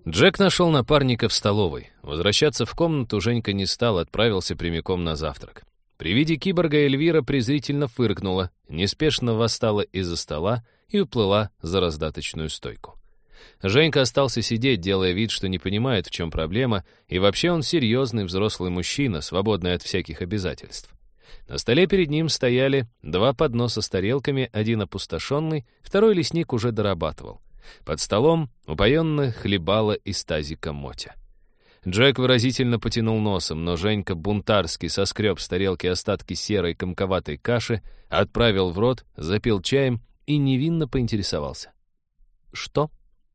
Джек нашел напарника в столовой. Возвращаться в комнату Женька не стал, отправился прямиком на завтрак. При виде киборга Эльвира презрительно фыркнула, неспешно восстала из-за стола и уплыла за раздаточную стойку. Женька остался сидеть, делая вид, что не понимает, в чем проблема, и вообще он серьезный взрослый мужчина, свободный от всяких обязательств. На столе перед ним стояли 2 подноса с тарелками, один опустошенный, второй лесник уже дорабатывал. Под столом упоенно хлебала из тазика Мотя. Джек выразительно потянул носом, но Женька бунтарски соскреб с тарелки остатки серой комковатой каши, отправил в рот, запил чаем и невинно поинтересовался. «Что?»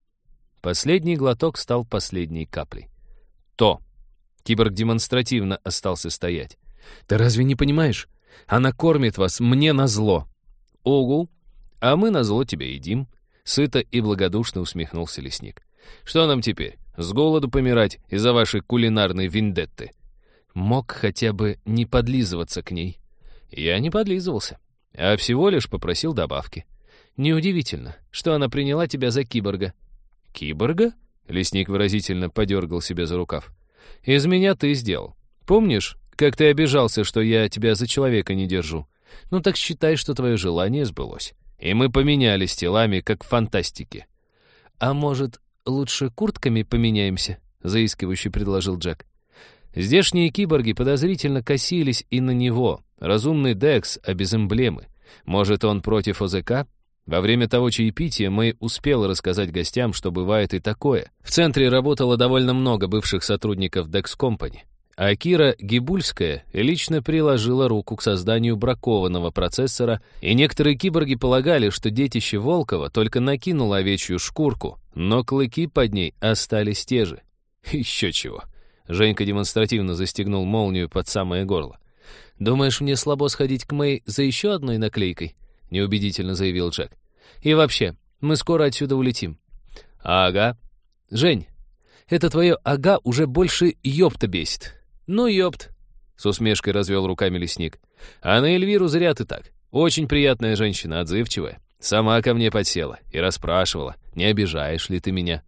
Последний глоток стал последней каплей. «То!» Киборг демонстративно остался стоять. «Ты разве не понимаешь? Она кормит вас мне назло». «Угу, а мы назло тебя едим». Сыто и благодушно усмехнулся лесник. «Что нам теперь, с голоду помирать из-за вашей кулинарной вендетты?» «Мог хотя бы не подлизываться к ней». «Я не подлизывался, а всего лишь попросил добавки». «Неудивительно, что она приняла тебя за киборга». «Киборга?» — лесник выразительно подергал себя за рукав. «Из меня ты сделал. Помнишь, как ты обижался, что я тебя за человека не держу? Ну так считай, что твое желание сбылось. И мы поменялись телами, как в фантастике». «А может, лучше куртками поменяемся?» — заискивающе предложил Джек. Здешние киборги подозрительно косились и на него. Разумный Декс, а без эмблемы. Может, он против ОЗК? Во время того чаепития Мэй успела рассказать гостям, что бывает и такое. В центре работало довольно много бывших сотрудников Dex Company. А Кира Гибульская лично приложила руку к созданию бракованного процессора, и некоторые киборги полагали, что детище Волкова только накинуло овечью шкурку, но клыки под ней остались те же. Еще чего. Женька демонстративно застегнул молнию под самое горло. «Думаешь, мне слабо сходить к Мэй за еще одной наклейкой?» — неубедительно заявил Джек. «И вообще, мы скоро отсюда улетим». «Ага». «Жень, это твое «ага» уже больше ёпта бесит». «Ну, ёпт», — с усмешкой развел руками лесник. «А на Эльвиру зря ты так. Очень приятная женщина, отзывчивая. Сама ко мне подсела и расспрашивала, не обижаешь ли ты меня».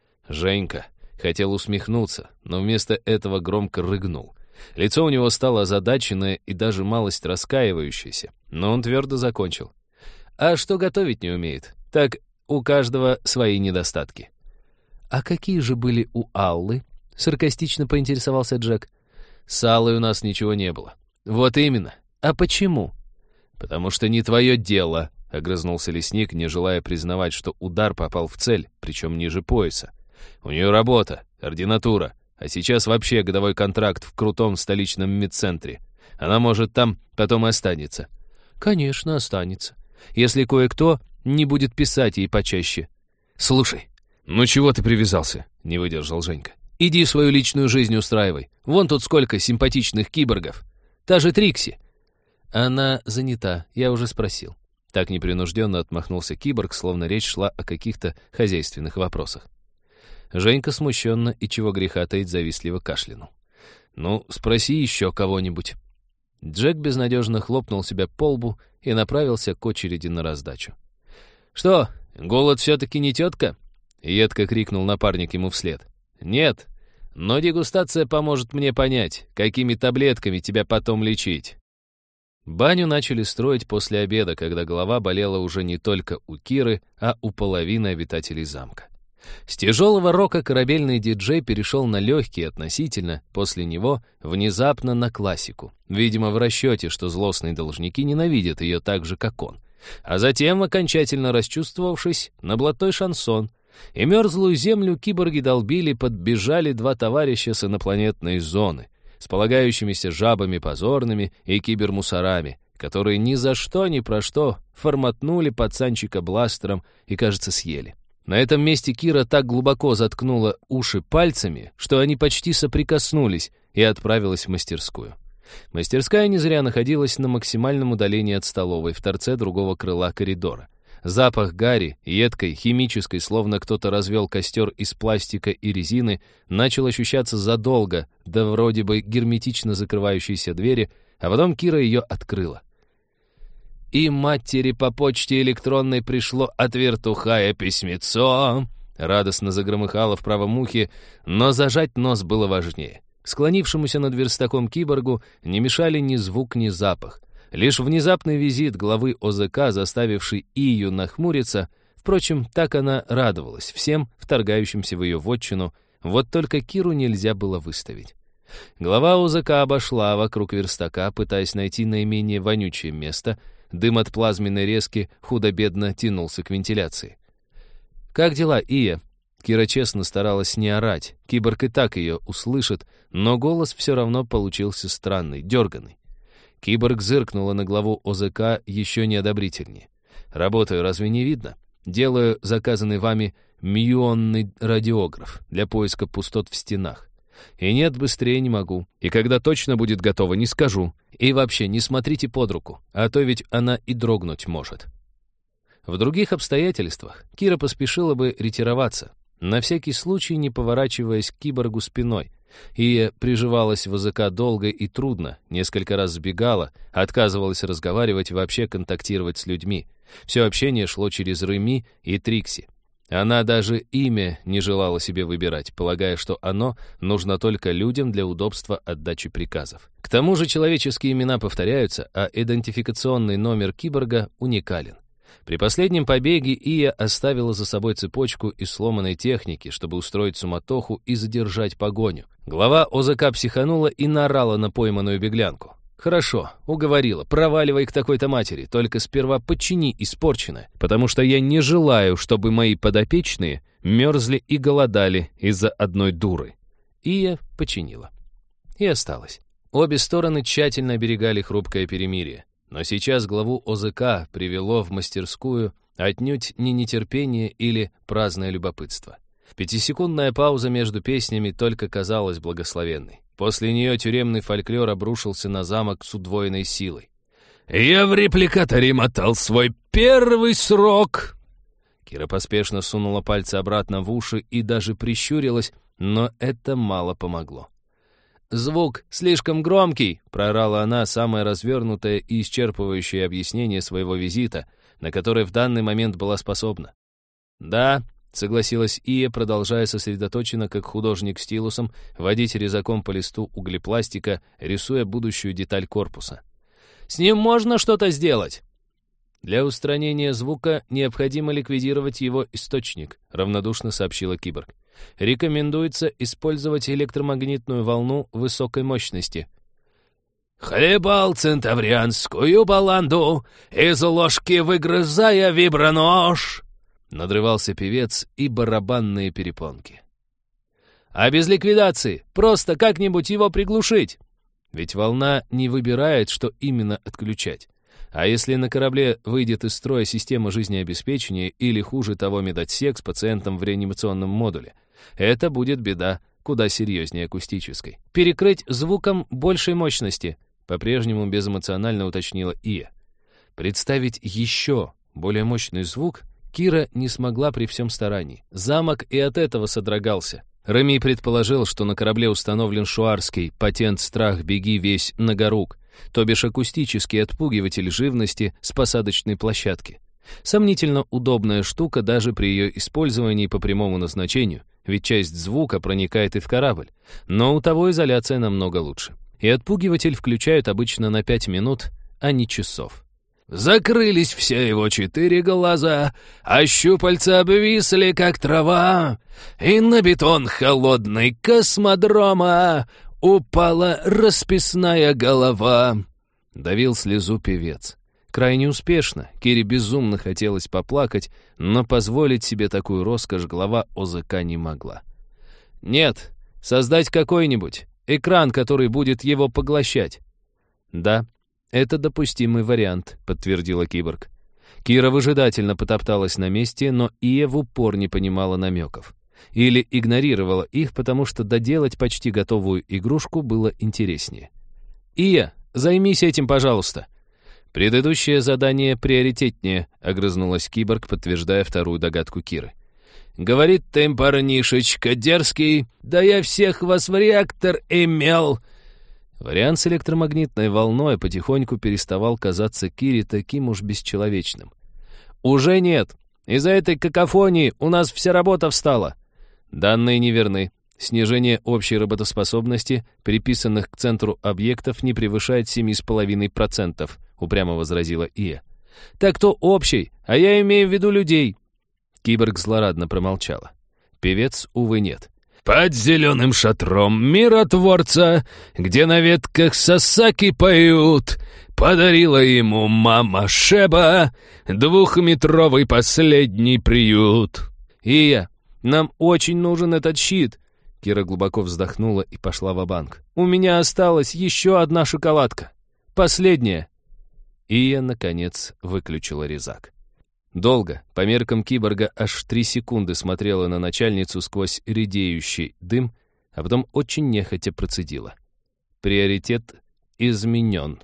Женька хотел усмехнуться, но вместо этого громко рыгнул. Лицо у него стало озадаченное и даже малость раскаивающееся, но он твердо закончил. «А что готовить не умеет, так у каждого свои недостатки». «А какие же были у Аллы?» — саркастично поинтересовался Джек. «С Аллой у нас ничего не было». «Вот именно. А почему?» «Потому что не твое дело», — огрызнулся лесник, не желая признавать, что удар попал в цель, причем ниже пояса. «У нее работа, ординатура, а сейчас вообще годовой контракт в крутом столичном медцентре. Она, может, там потом и останется». «Конечно, останется. Если кое-кто не будет писать ей почаще». «Слушай, ну чего ты привязался?» — не выдержал Женька. «Иди свою личную жизнь устраивай. Вон тут сколько симпатичных киборгов. Та же Трикси». «Она занята, я уже спросил». Так непринужденно отмахнулся киборг, словно речь шла о каких-то хозяйственных вопросах. Женька смущенно и, чего греха таить, завистливо кашлянул. «Ну, спроси еще кого-нибудь». Джек безнадежно хлопнул себя по лбу и направился к очереди на раздачу. «Что, голод все-таки не тетка?» — едко крикнул напарник ему вслед. «Нет, но дегустация поможет мне понять, какими таблетками тебя потом лечить». Баню начали строить после обеда, когда голова болела уже не только у Киры, а у половины обитателей замка. С тяжелого рока корабельный диджей перешел на легкий относительно, после него внезапно на классику, видимо, в расчете, что злостные должники ненавидят ее так же, как он. А затем, окончательно расчувствовавшись, на блатной шансон, и мерзлую землю киборги долбили, подбежали 2 товарища с инопланетной зоны, с полагающимися жабами позорными и кибермусорами, которые ни за что, ни про что форматнули пацанчика бластером и, кажется, съели. На этом месте Кира так глубоко заткнула уши пальцами, что они почти соприкоснулись, и отправилась в мастерскую. Мастерская не зря находилась на максимальном удалении от столовой, в торце другого крыла коридора. Запах гари, едкой, химической, словно кто-то развел костер из пластика и резины, начал ощущаться задолго до вроде бы герметично закрывающейся двери, а потом Кира ее открыла. И матери по почте электронной пришло от вертухая письмецо. радостно загромыхало в правом ухе, но зажать нос было важнее. К склонившемуся над верстаком киборгу не мешали ни звук, ни запах. Лишь внезапный визит главы ОЗК, заставивший Ию нахмуриться, впрочем, так она радовалась всем, вторгающимся в ее вотчину, вот только Киру нельзя было выставить. Глава ОЗК обошла вокруг верстака, пытаясь найти наименее вонючее место. Дым от плазменной резки худо-бедно тянулся к вентиляции. «Как дела, Ия?» Кира честно старалась не орать. Киборг и так ее услышит, но голос все равно получился странный, дерганый. Киборг зыркнула на главу ОЗК еще неодобрительнее. «Работаю, разве не видно? Делаю заказанный вами мюонный радиограф для поиска пустот в стенах. И нет, быстрее не могу. И когда точно будет готово, не скажу. И вообще, не смотрите под руку, а то ведь она и дрогнуть может». В других обстоятельствах Кира поспешила бы ретироваться, на всякий случай не поворачиваясь к киборгу спиной. Ия приживалась в ОЗК долго и трудно, несколько раз сбегала, отказывалась разговаривать и вообще контактировать с людьми. Все общение шло через Реми и Трикси. Она даже имя не желала себе выбирать, полагая, что оно нужно только людям для удобства отдачи приказов. К тому же человеческие имена повторяются, а идентификационный номер киборга уникален. При последнем побеге Ия оставила за собой цепочку из сломанной техники, чтобы устроить суматоху и задержать погоню. Глава ОЗК психанула и наорала на пойманную беглянку. «Хорошо, уговорила, проваливай к такой-то матери, только сперва подчини испорченное, потому что я не желаю, чтобы мои подопечные мерзли и голодали из-за одной дуры». Ия починила. И осталась. Обе стороны тщательно оберегали хрупкое перемирие. Но сейчас главу ОЗК привело в мастерскую отнюдь не нетерпение или праздное любопытство. Пятисекундная пауза между песнями только казалась благословенной. После нее тюремный фольклор обрушился на замок с удвоенной силой. «Я в репликаторе мотал свой первый срок!» Кира поспешно сунула пальцы обратно в уши и даже прищурилась, но это мало помогло. «Звук слишком громкий!» — проорала она самое развернутое и исчерпывающее объяснение своего визита, на которое в данный момент была способна. «Да», — согласилась Ия, продолжая сосредоточенно, как художник стилусом, водить резаком по листу углепластика, рисуя будущую деталь корпуса. «С ним можно что-то сделать?» «Для устранения звука необходимо ликвидировать его источник», — равнодушно сообщила киборг. «Рекомендуется использовать электромагнитную волну высокой мощности». «Хлебал центаврианскую баланду, из ложки выгрызая вибронож», — надрывался певец и барабанные перепонки. «А без ликвидации просто как-нибудь его приглушить?» Ведь волна не выбирает, что именно отключать. А если на корабле выйдет из строя система жизнеобеспечения или, хуже того, медотсек с пациентом в реанимационном модуле, это будет беда куда серьезнее акустической. «Перекрыть звуком большей мощности», — по-прежнему безэмоционально уточнила Ия. Представить еще более мощный звук Кира не смогла при всем старании. Замок и от этого содрогался. Реми предположил, что на корабле установлен шуарский патент «Страх, беги весь нагорук», то бишь акустический отпугиватель живности с посадочной площадки. Сомнительно удобная штука даже при ее использовании по прямому назначению, ведь часть звука проникает и в корабль, но у того изоляция намного лучше. И отпугиватель включают обычно на 5 минут, а не часов. Закрылись все его 4 глаза, а щупальца обвисли, как трава, и на бетон холодный космодрома упала расписная голова. Давил слезу певец. Крайне успешно, Кире безумно хотелось поплакать, но позволить себе такую роскошь глава ОЗК не могла. «Нет, создать какой-нибудь экран, который будет его поглощать». «Да, это допустимый вариант», — подтвердила киборг. Кира выжидательно потопталась на месте, но Ия в упор не понимала намеков. Или игнорировала их, потому что доделать почти готовую игрушку было интереснее. «Ия, займись этим, пожалуйста». «Предыдущее задание приоритетнее», — огрызнулась киборг, подтверждая вторую догадку Киры. «Говорит ты, парнишечка дерзкий, да я всех вас в реактор имел». Вариант с электромагнитной волной потихоньку переставал казаться Кире таким уж бесчеловечным. «Уже нет. Из-за этой какофонии у нас вся работа встала». Данные неверны. Снижение общей работоспособности, приписанных к центру объектов, не превышает 7,5%, упрямо возразила Ия. «Так то общий, а я имею в виду людей». Киборг злорадно промолчала. Певец, увы, нет. «Под зеленым шатром миротворца, где на ветках сасаки поют, подарила ему мама Шеба 2-метровый последний приют». «Ия, нам очень нужен этот щит». Кира глубоко вздохнула и пошла ва-банк. «У меня осталась еще одна шоколадка. Последняя». Ия, наконец, выключила резак. Долго, по меркам киборга, аж 3 секунды смотрела на начальницу сквозь редеющий дым, а потом очень нехотя процедила. Приоритет изменен.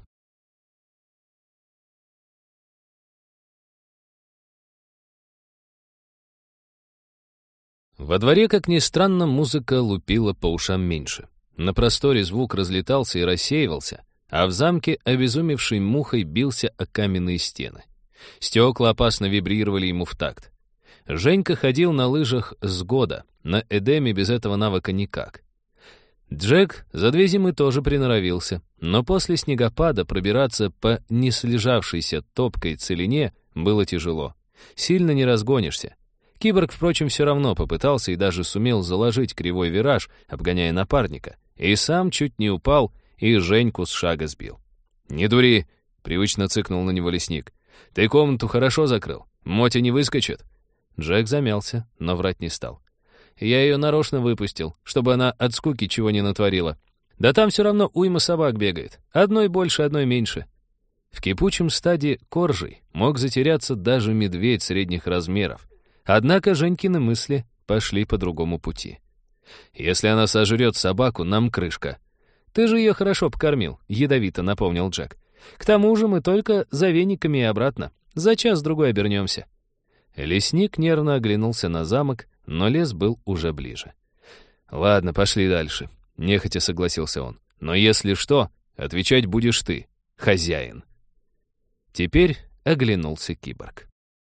Во дворе, как ни странно, музыка лупила по ушам меньше. На просторе звук разлетался и рассеивался, а в замке обезумевшей мухой бился о каменные стены. Стекла опасно вибрировали ему в такт. Женька ходил на лыжах с года, на Эдеме без этого навыка никак. Джек за 2 зимы тоже приноровился, но после снегопада пробираться по неслежавшейся топкой целине было тяжело. Сильно не разгонишься. Киборг, впрочем, все равно попытался и даже сумел заложить кривой вираж, обгоняя напарника, и сам чуть не упал и Женьку с шага сбил. «Не дури!» — привычно цыкнул на него лесник. «Ты комнату хорошо закрыл? Мотя не выскочит?» Джек замялся, но врать не стал. «Я ее нарочно выпустил, чтобы она от скуки чего не натворила. Да там все равно уйма собак бегает. Одной больше, одной меньше». В кипучем стаде коржей мог затеряться даже медведь средних размеров. Однако Женькины мысли пошли по другому пути. «Если она сожрет собаку, нам крышка». «Ты же ее хорошо покормил», — ядовито напомнил Джек. «К тому же мы только за вениками и обратно. За час-другой обернемся». Лесник нервно оглянулся на замок, но лес был уже ближе. «Ладно, пошли дальше», — нехотя согласился он. «Но если что, отвечать будешь ты, хозяин». Теперь оглянулся киборг.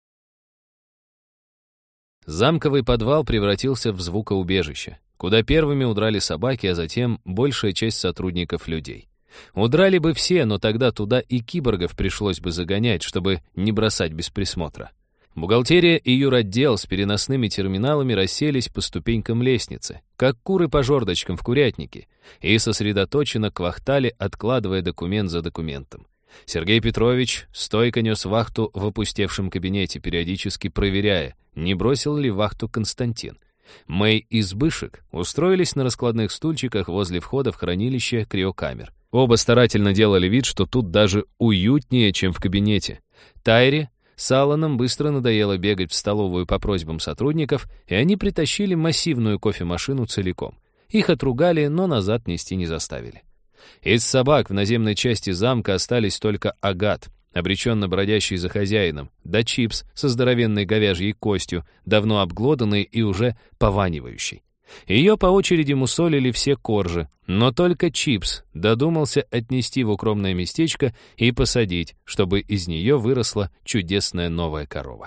Замковый подвал превратился в звукоубежище, куда первыми удрали собаки, а затем большая часть сотрудников людей. Удрали бы все, но тогда туда и киборгов пришлось бы загонять, чтобы не бросать без присмотра. Бухгалтерия и юротдел с переносными терминалами расселись по ступенькам лестницы, как куры по жердочкам в курятнике, и сосредоточенно квахтали, откладывая документ за документом. Сергей Петрович стойко нес вахту в опустевшем кабинете, периодически проверяя, не бросил ли вахту Константин. Мэй и Сбышек устроились на раскладных стульчиках возле входа в хранилище криокамер. Оба старательно делали вид, что тут даже уютнее, чем в кабинете. Тайре с Алланом быстро надоело бегать в столовую по просьбам сотрудников, и они притащили массивную кофемашину целиком. Их отругали, но назад нести не заставили. Из собак в наземной части замка остались только Агат, обреченно бродящий за хозяином, да Чипс со здоровенной говяжьей костью, давно обглоданный и уже пованивающий. Ее по очереди мусолили все коржи, но только Чипс додумался отнести в укромное местечко и посадить, чтобы из нее выросла чудесная новая корова.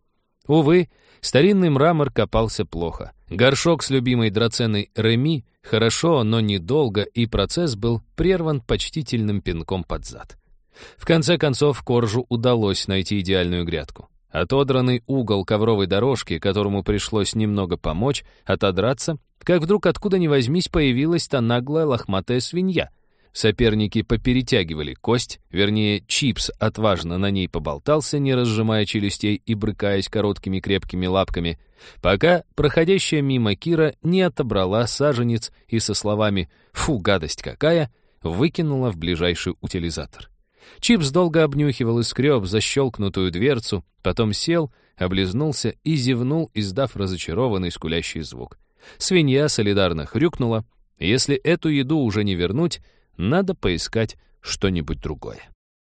Увы, старинный мрамор копался плохо. Горшок с любимой драценой Реми хорошо, но недолго, и процесс был прерван почтительным пинком под зад. В конце концов, коржу удалось найти идеальную грядку. Отодранный угол ковровой дорожки, которому пришлось немного помочь отодраться, как вдруг откуда ни возьмись появилась та наглая лохматая свинья. Соперники поперетягивали кость, вернее, Чипс отважно на ней поболтался, не разжимая челюстей и брыкаясь короткими крепкими лапками, пока проходящая мимо Кира не отобрала саженец и со словами «фу, гадость какая!» выкинула в ближайший утилизатор. Чипс долго обнюхивал и скреб защелкнутую дверцу, потом сел, облизнулся и зевнул, издав разочарованный скулящий звук. Свинья солидарно хрюкнула. Если эту еду уже не вернуть, надо поискать что-нибудь другое.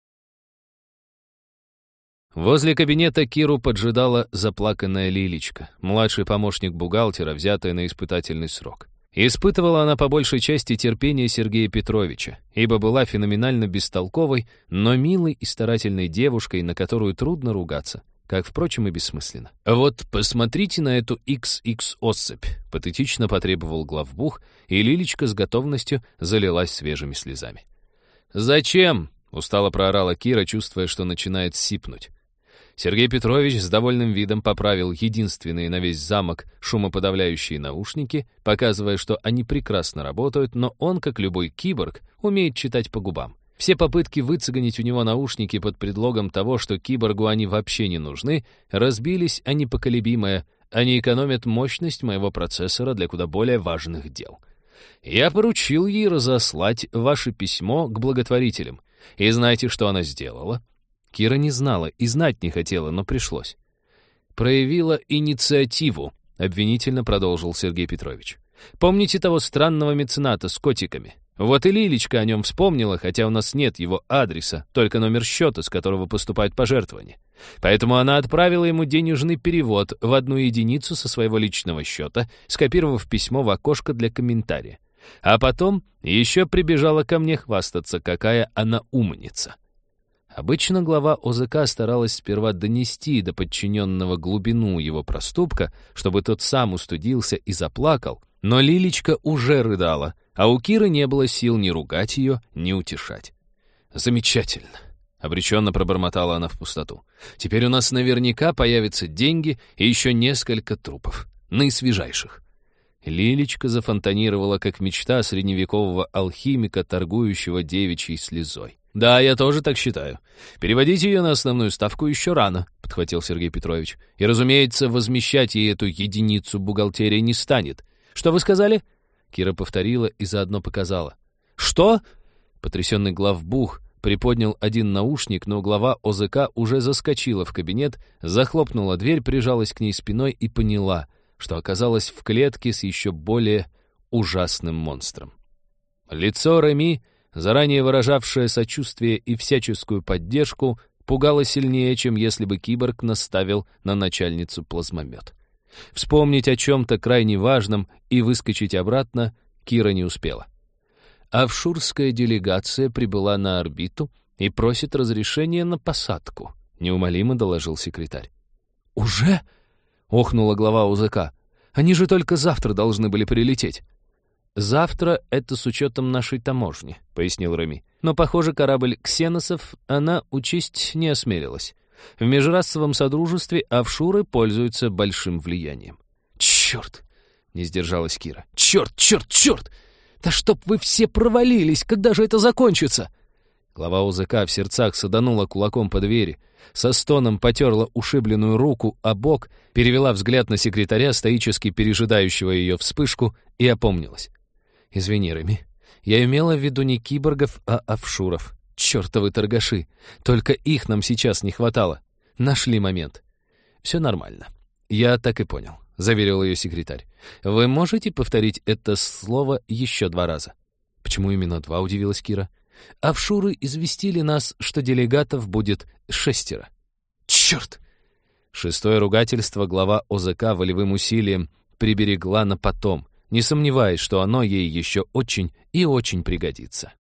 Возле кабинета Киру поджидала заплаканная Лилечка, младший помощник бухгалтера, взятая на испытательный срок. Испытывала она по большей части терпение Сергея Петровича, ибо была феноменально бестолковой, но милой и старательной девушкой, на которую трудно ругаться. как, впрочем, и бессмысленно. «Вот посмотрите на эту XX-особь», — патетично потребовал главбух, и Лилечка с готовностью залилась свежими слезами. «Зачем?» — устало проорала Кира, чувствуя, что начинает сипнуть. Сергей Петрович с довольным видом поправил единственные на весь замок шумоподавляющие наушники, показывая, что они прекрасно работают, но он, как любой киборг, умеет читать по губам. Все попытки выцегонить у него наушники под предлогом того, что киборгу они вообще не нужны, разбились о непоколебимое: они экономят мощность моего процессора для куда более важных дел. Я поручил ей разослать ваше письмо к благотворителям. И знаете, что она сделала? Кира не знала и знать не хотела, но пришлось. «Проявила инициативу», — обвинительно продолжил Сергей Петрович. «Помните того странного мецената с котиками? Вот и Лилечка о нем вспомнила, хотя у нас нет его адреса, только номер счета, с которого поступают пожертвования. Поэтому она отправила ему денежный перевод в 1 единицу со своего личного счета, скопировав письмо в окошко для комментария. А потом еще прибежала ко мне хвастаться, какая она умница». Обычно глава ОЗК старалась сперва донести до подчиненного глубину его проступка, чтобы тот сам устыдился и заплакал, но Лилечка уже рыдала, а у Киры не было сил ни ругать ее, ни утешать. «Замечательно», — обреченно пробормотала она в пустоту. «Теперь у нас наверняка появятся деньги и еще несколько трупов, наисвежайших». Лилечка зафонтанировала, как мечта средневекового алхимика, торгующего девичьей слезой. «Да, я тоже так считаю. Переводить ее на основную ставку еще рано», — подхватил Сергей Петрович. «И, разумеется, возмещать ей эту единицу бухгалтерия не станет. Что вы сказали?» Кира повторила и заодно показала. «Что?» Потрясенный главбух приподнял один наушник, но глава ОЗК уже заскочила в кабинет, захлопнула дверь, прижалась к ней спиной и поняла, что оказалась в клетке с еще более ужасным монстром. Лицо Реми, заранее выражавшее сочувствие и всяческую поддержку, пугало сильнее, чем если бы киборг наставил на начальницу плазмомет. Вспомнить о чем-то крайне важном и выскочить обратно Кира не успела. Офшурская делегация прибыла на орбиту и просит разрешения на посадку, неумолимо доложил секретарь. «Уже?» — охнула глава УЗК. «Они же только завтра должны были прилететь». «Завтра — это с учетом нашей таможни», — пояснил Реми. «Но, похоже, корабль ксеносов она учесть не осмелилась. В межрасовом содружестве офшуры пользуются большим влиянием». «Черт!» — не сдержалась Кира. «Черт, черт, черт! Да чтоб вы все провалились! Когда же это закончится?» Глава УЗК в сердцах саданула кулаком по двери, со стоном потерла ушибленную руку о бок, перевела взгляд на секретаря, стоически пережидающего ее вспышку, и опомнилась. «Извини, Реми, я имела в виду не киборгов, а офшуров. Чертовы торгаши! Только их нам сейчас не хватало. Нашли момент. Все нормально. Я так и понял», — заверил ее секретарь. «Вы можете повторить это слово еще 2 раза?» «Почему именно 2?» — удивилась Кира. «Офшуры известили нас, что делегатов будет 6. «Черт!» 6-е ругательство глава ОЗК волевым усилием приберегла на потом, не сомневаясь, что оно ей еще очень и очень пригодится.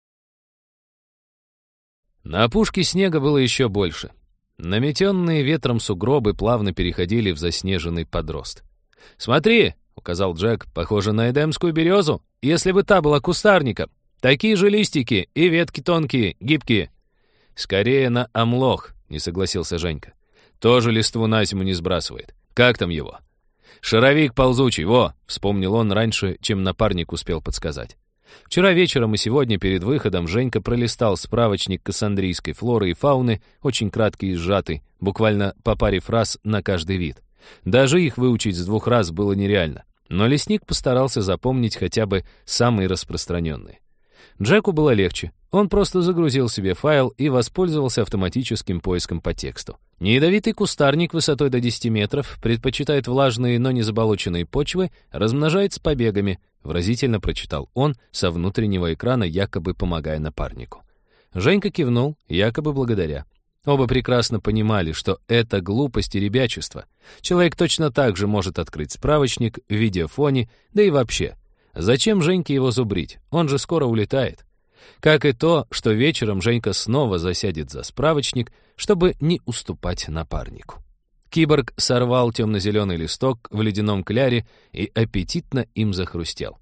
На опушке снега было еще больше. Наметенные ветром сугробы плавно переходили в заснеженный подрост. «Смотри!» — указал Джек, — «похоже на эдемскую березу, если бы та была кустарником. Такие же листики и ветки тонкие, гибкие». «Скорее на омлох», — не согласился Женька. «Тоже листву на зиму не сбрасывает. Как там его?» «Шаровик ползучий, во!» — вспомнил он раньше, чем напарник успел подсказать. Вчера вечером и сегодня перед выходом Женька пролистал справочник кассандрийской флоры и фауны, очень краткий и сжатый, буквально по паре фраз на каждый вид. Даже их выучить с 2 раз было нереально, но лесник постарался запомнить хотя бы самые распространенные. Джеку было легче. Он просто загрузил себе файл и воспользовался автоматическим поиском по тексту. Неядовитый кустарник высотой до 10 метров предпочитает влажные, но не заболоченные почвы, размножается побегами, выразительно прочитал он со внутреннего экрана, якобы помогая напарнику. Женька кивнул, якобы благодаря. Оба прекрасно понимали, что это глупость и ребячество. Человек точно так же может открыть справочник в видеофоне, да и вообще. Зачем Женьке его зубрить? Он же скоро улетает. Как и то, что вечером Женька снова засядет за справочник, чтобы не уступать напарнику. Киборг сорвал темно-зеленый листок в ледяном кляре и аппетитно им захрустел.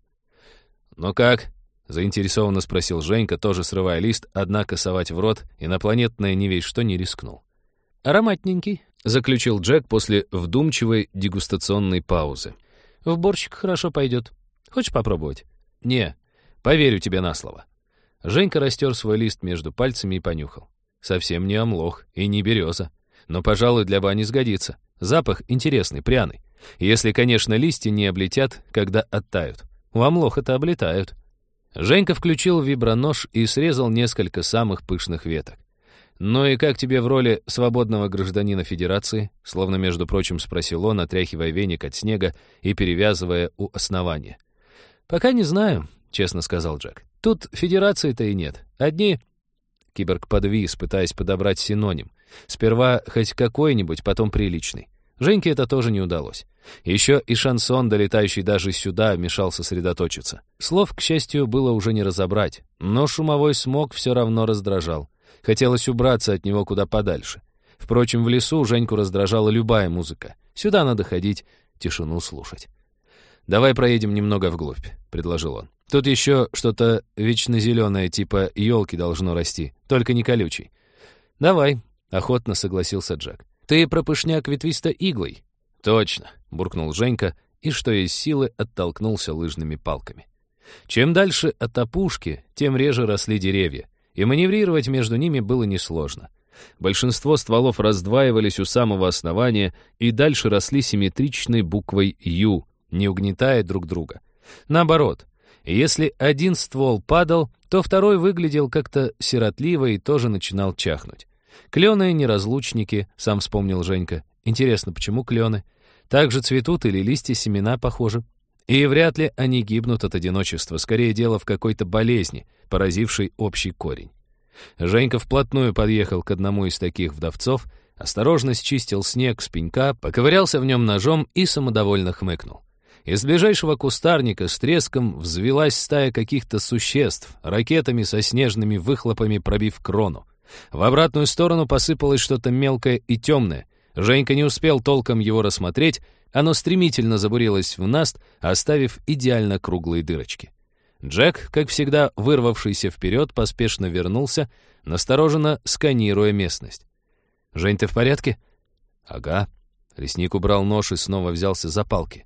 «Ну как?» — заинтересованно спросил Женька, тоже срывая лист, однако совать в рот инопланетное не весь что не рискнул. «Ароматненький», — заключил Джек после вдумчивой дегустационной паузы. «В борщик хорошо пойдет. Хочешь попробовать?» «Не, поверю тебе на слово». Женька растер свой лист между пальцами и понюхал. Совсем не омлох и не береза. Но, пожалуй, для бани сгодится. Запах интересный, пряный. Если, конечно, листья не облетят, когда оттают. У омлоха-то облетают. Женька включил вибронож и срезал несколько самых пышных веток. «Ну и как тебе в роли свободного гражданина Федерации?» Словно, между прочим, спросил он, отряхивая веник от снега и перевязывая у основания. «Пока не знаю», — честно сказал Джек. «Тут Федерации-то и нет. Одни...» Киборг подвис, пытаясь подобрать синоним. Сперва хоть какой-нибудь, потом приличный. Женьке это тоже не удалось. Еще и шансон, долетающий даже сюда, мешал сосредоточиться. Слов, к счастью, было уже не разобрать, но шумовой смог все равно раздражал. Хотелось убраться от него куда подальше. Впрочем, в лесу Женьку раздражала любая музыка. Сюда надо ходить, тишину слушать. «Давай проедем немного вглубь», — предложил он. «Тут еще что-то вечно зеленое, типа елки должно расти, только не колючий». «Давай», — охотно согласился Джек. «Ты про пышняк ветвисто-иглый?» «Точно», — буркнул Женька и, что есть силы, оттолкнулся лыжными палками. Чем дальше от опушки, тем реже росли деревья, и маневрировать между ними было несложно. Большинство стволов раздваивались у самого основания и дальше росли симметричной буквой «Ю», не угнетая друг друга. Наоборот, если один ствол падал, то второй выглядел как-то сиротливо и тоже начинал чахнуть. Клены — неразлучники, сам вспомнил Женька. Интересно, почему клены? Так же цветут или листья семена похожи? И вряд ли они гибнут от одиночества, скорее дело в какой-то болезни, поразившей общий корень. Женька вплотную подъехал к одному из таких вдовцов, осторожно счистил снег с пенька, поковырялся в нем ножом и самодовольно хмыкнул. Из ближайшего кустарника с треском взвелась стая каких-то существ, ракетами со снежными выхлопами пробив крону. В обратную сторону посыпалось что-то мелкое и темное. Женька не успел толком его рассмотреть, оно стремительно забурилось в наст, оставив идеально круглые дырочки. Джек, как всегда вырвавшийся вперед, поспешно вернулся, настороженно сканируя местность. «Жень, ты в порядке?» «Ага». Лесник убрал нож и снова взялся за палки.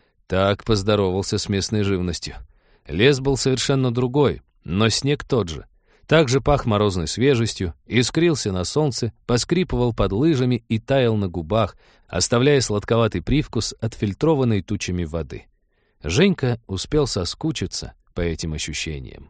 Так поздоровался с местной живностью. Лес был совершенно другой, но снег тот же. Также пах морозной свежестью, искрился на солнце, поскрипывал под лыжами и таял на губах, оставляя сладковатый привкус отфильтрованной тучами воды. Женька успел соскучиться по этим ощущениям.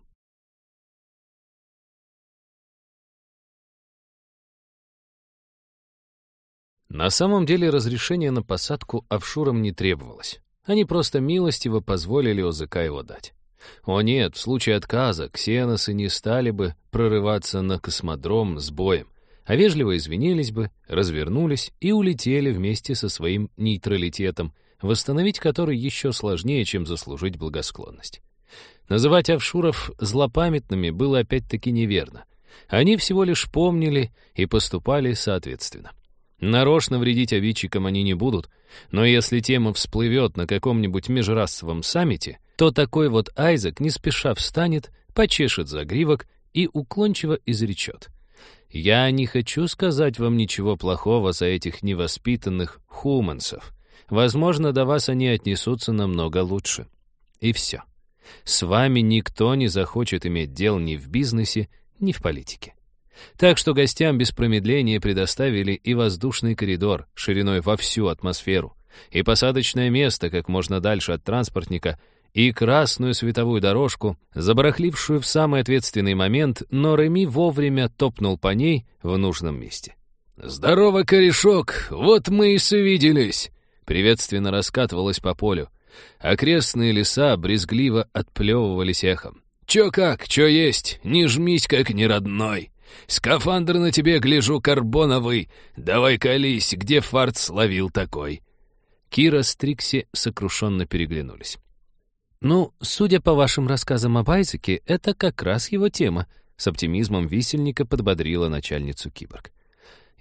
На самом деле разрешение на посадку офшорам не требовалось. Они просто милостиво позволили ОЗК его дать. О нет, в случае отказа ксеносы не стали бы прорываться на космодром с боем, а вежливо извинились бы, развернулись и улетели вместе со своим нейтралитетом, восстановить который еще сложнее, чем заслужить благосклонность. Называть офшоров злопамятными было опять-таки неверно. Они всего лишь помнили и поступали соответственно. Нарочно вредить обидчикам они не будут, но если тема всплывет на каком-нибудь межрасовом саммите, то такой вот Айзек не спеша встанет, почешет загривок и уклончиво изречет: «Я не хочу сказать вам ничего плохого за этих невоспитанных хумансов. Возможно, до вас они отнесутся намного лучше». И все. С вами никто не захочет иметь дел ни в бизнесе, ни в политике. Так что гостям без промедления предоставили и воздушный коридор шириной во всю атмосферу, и посадочное место как можно дальше от транспортника, и красную световую дорожку, забарахлившую в самый ответственный момент, но Реми вовремя топнул по ней в нужном месте. «Здорово, корешок! Вот мы и свиделись!» Приветственно раскатывалось по полю. Окрестные леса брезгливо отплевывались эхом. «Чё как, чё есть, не жмись, как неродной! Скафандр на тебе, гляжу, карбоновый! Давай колись, где фарт словил такой!» Кира с Трикси сокрушенно переглянулись. «Ну, судя по вашим рассказам об Айзеке, это как раз его тема», — с оптимизмом висельника подбодрила начальницу Киборг.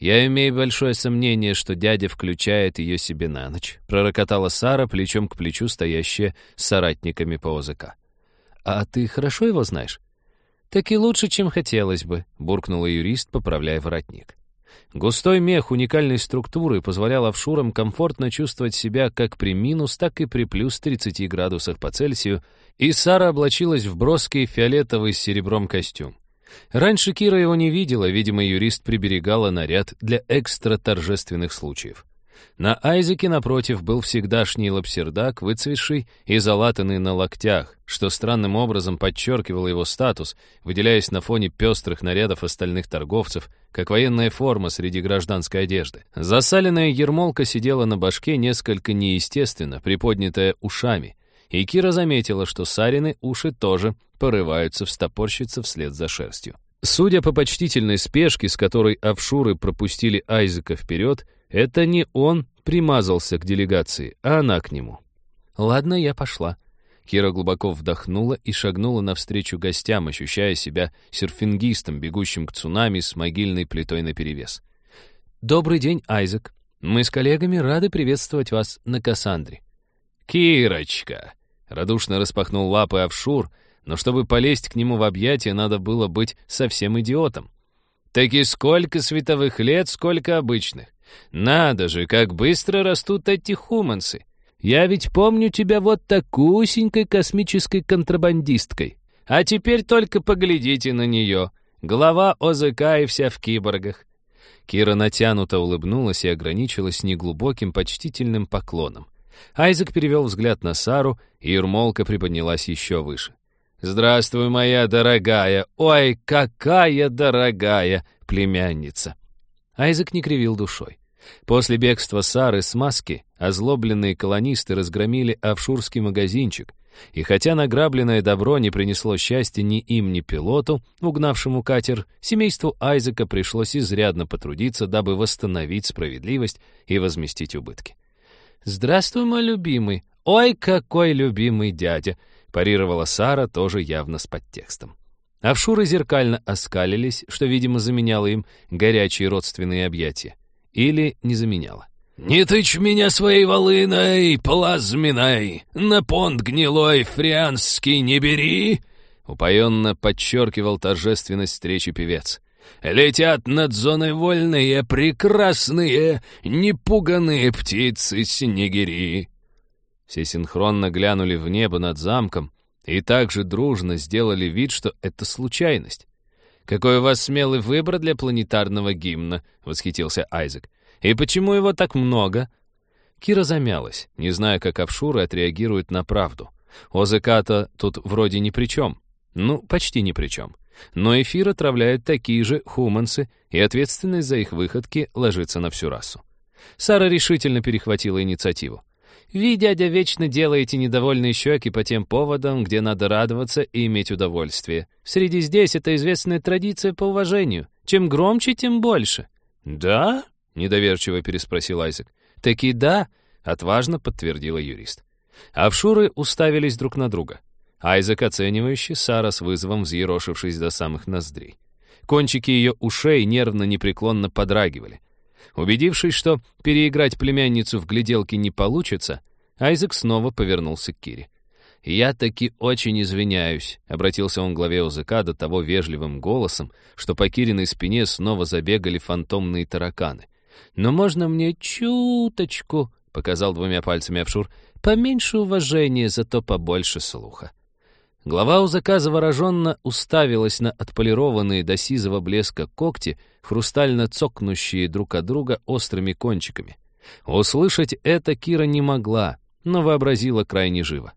«Я имею большое сомнение, что дядя включает ее себе на ночь», пророкотала Сара, плечом к плечу стоящая с соратниками по ОЗК. «А ты хорошо его знаешь?» «Так и лучше, чем хотелось бы», — буркнула юрист, поправляя воротник. Густой мех уникальной структуры позволял офшорам комфортно чувствовать себя как при минус, так и при плюс 30 градусах по Цельсию, и Сара облачилась в броский фиолетовый с серебром костюм. Раньше Кира его не видела, видимо, юрист приберегала наряд для экстра торжественных случаев. На Айзеке, напротив, был всегдашний лапсердак, выцветший и залатанный на локтях, что странным образом подчеркивало его статус, выделяясь на фоне пестрых нарядов остальных торговцев, как военная форма среди гражданской одежды. Засаленная ермолка сидела на башке несколько неестественно, приподнятая ушами, и Кира заметила, что Сарины уши тоже порываются встопорщиться вслед за шерстью. Судя по почтительной спешке, с которой офшоры пропустили Айзека вперед, это не он примазался к делегации, а она к нему. «Ладно, я пошла». Кира глубоко вдохнула и шагнула навстречу гостям, ощущая себя серфингистом, бегущим к цунами с могильной плитой наперевес. «Добрый день, Айзек. Мы с коллегами рады приветствовать вас на Кассандре». «Кирочка!» — радушно распахнул лапы офшор, но чтобы полезть к нему в объятия, надо было быть совсем идиотом. «Так и сколько световых лет, сколько обычных. Надо же, как быстро растут эти хумансы. Я ведь помню тебя вот такусенькой космической контрабандисткой. А теперь только поглядите на нее. Глава ОЗК и вся в киборгах». Кира натянуто улыбнулась и ограничилась неглубоким почтительным поклоном. Айзек перевел взгляд на Сару, и ермолка приподнялась еще выше. «Здравствуй, моя дорогая! Ой, какая дорогая племянница!» Айзек не кривил душой. После бегства Сары с маски озлобленные колонисты разгромили офшорский магазинчик, и хотя награбленное добро не принесло счастья ни им, ни пилоту, угнавшему катер, семейству Айзека пришлось изрядно потрудиться, дабы восстановить справедливость и возместить убытки. «Здравствуй, мой любимый! Ой, какой любимый дядя!» парировала Сара, тоже явно с подтекстом. Офшоры зеркально оскалились, что, видимо, заменяло им горячие родственные объятия. Или не заменяло. «Не тычь меня своей волыной плазменной, на понт гнилой фрианский не бери!» упоенно подчеркивал торжественность встречи певец. «Летят над зоной вольные, прекрасные, непуганные птицы-снегири!» Все синхронно глянули в небо над замком и также дружно сделали вид, что это случайность. «Какой у вас смелый выбор для планетарного гимна!» — восхитился Айзек. «И почему его так много?» Кира замялась, не зная, как офшоры отреагируют на правду. ОЗК-то тут вроде ни при чем. Ну, почти ни при чем. Но эфир отравляют такие же хумансы, и ответственность за их выходки ложится на всю расу. Сара решительно перехватила инициативу. «Вы, дядя, вечно делаете недовольные щеки по тем поводам, где надо радоваться и иметь удовольствие. Среди здесь это известная традиция по уважению. Чем громче, тем больше». «Да?» — недоверчиво переспросил Айзек. «Таки да», — отважно подтвердила юрист. Офшоры уставились друг на друга. Айзек оценивающий, Сара с вызовом взъерошившись до самых ноздрей. Кончики ее ушей нервно-непреклонно подрагивали. Убедившись, что переиграть племянницу в гляделке не получится, Айзек снова повернулся к Кире. «Я таки очень извиняюсь», — обратился он к главе ОЗК до того вежливым голосом, что по Кириной спине снова забегали фантомные тараканы. «Но можно мне чуточку», — показал двумя пальцами офшор, «поменьше уважения, зато побольше слуха». Глава ОЗК завороженно уставилась на отполированные до сизого блеска когти, хрустально цокнущие друг от друга острыми кончиками. Услышать это Кира не могла, но вообразила крайне живо.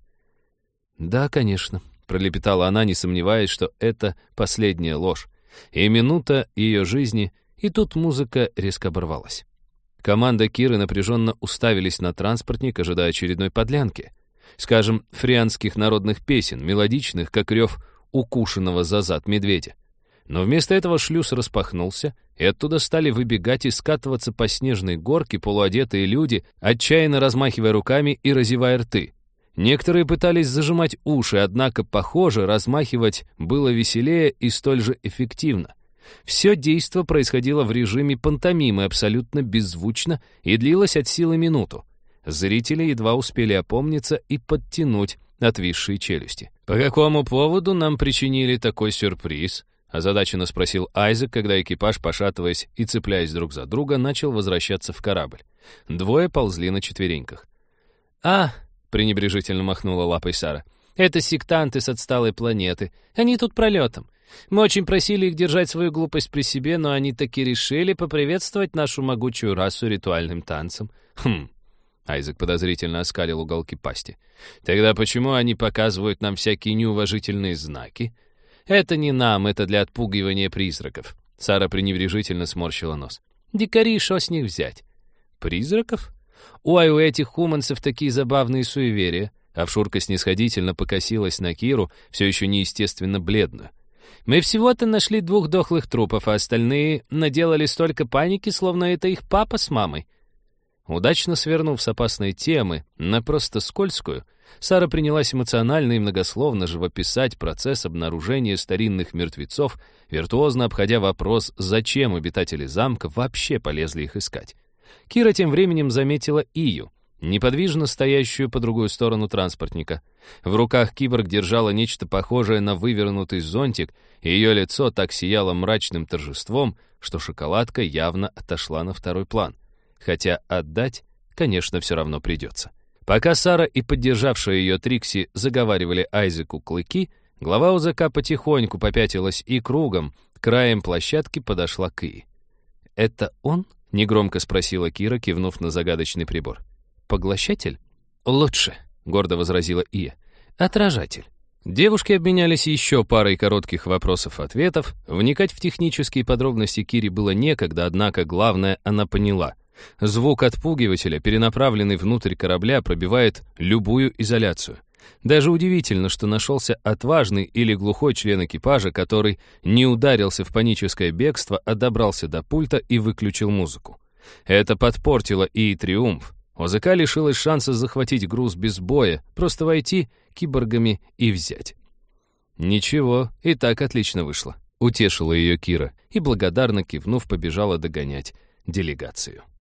«Да, конечно», — пролепетала она, не сомневаясь, что это последняя ложь. И минута ее жизни, и тут музыка резко оборвалась. Команда Киры напряженно уставились на транспортник, ожидая очередной подлянки. Скажем, фрианских народных песен, мелодичных, как рев укушенного за зад медведя. Но вместо этого шлюз распахнулся, и оттуда стали выбегать и скатываться по снежной горке полуодетые люди, отчаянно размахивая руками и разевая рты. Некоторые пытались зажимать уши, однако, похоже, размахивать было веселее и столь же эффективно. Все действо происходило в режиме пантомимы, абсолютно беззвучно, и длилось от силы минуту. Зрители едва успели опомниться и подтянуть отвисшие челюсти. «По какому поводу нам причинили такой сюрприз?» — озадаченно спросил Айзек, когда экипаж, пошатываясь и цепляясь друг за друга, начал возвращаться в корабль. Двое ползли на четвереньках. Пренебрежительно махнула лапой Сара. «Это сектанты с отсталой планеты. Они тут пролетом. Мы очень просили их держать свою глупость при себе, но они таки решили поприветствовать нашу могучую расу ритуальным танцем». Айзек подозрительно оскалил уголки пасти. «Тогда почему они показывают нам всякие неуважительные знаки?» «Это не нам, это для отпугивания призраков». Сара пренебрежительно сморщила нос. «Дикари, шо с них взять?» «Призраков? Ой, у этих хуманцев такие забавные суеверия». Авшурка снисходительно покосилась на Киру, все еще неестественно бледную. «Мы всего-то нашли 2 дохлых трупов, а остальные наделали столько паники, словно это их папа с мамой». Удачно свернув с опасной темы на просто скользкую, Сара принялась эмоционально и многословно живописать процесс обнаружения старинных мертвецов, виртуозно обходя вопрос, зачем обитатели замка вообще полезли их искать. Кира тем временем заметила Ию, неподвижно стоящую по другую сторону транспортника. В руках киборг держала нечто похожее на вывернутый зонтик, и ее лицо так сияло мрачным торжеством, что шоколадка явно отошла на второй план. Хотя отдать, конечно, все равно придется. Пока Сара и поддержавшая ее Трикси заговаривали Айзеку клыки, глава УЗК потихоньку попятилась и кругом, краем площадки подошла к Ии. «Это он?» — негромко спросила Кира, кивнув на загадочный прибор. «Поглощатель?» «Лучше», — гордо возразила Ия. «Отражатель». Девушки обменялись еще парой коротких вопросов-ответов. Вникать в технические подробности Кире было некогда, однако главное она поняла. Звук отпугивателя, перенаправленный внутрь корабля, пробивает любую изоляцию. Даже удивительно, что нашелся отважный или глухой член экипажа, который не ударился в паническое бегство, а добрался до пульта и выключил музыку. Это подпортило и триумф. ОЗК лишилась шанса захватить груз без боя, просто войти киборгами и взять. «Ничего, и так отлично вышло», — утешила ее Кира и, благодарно кивнув, побежала догонять делегацию.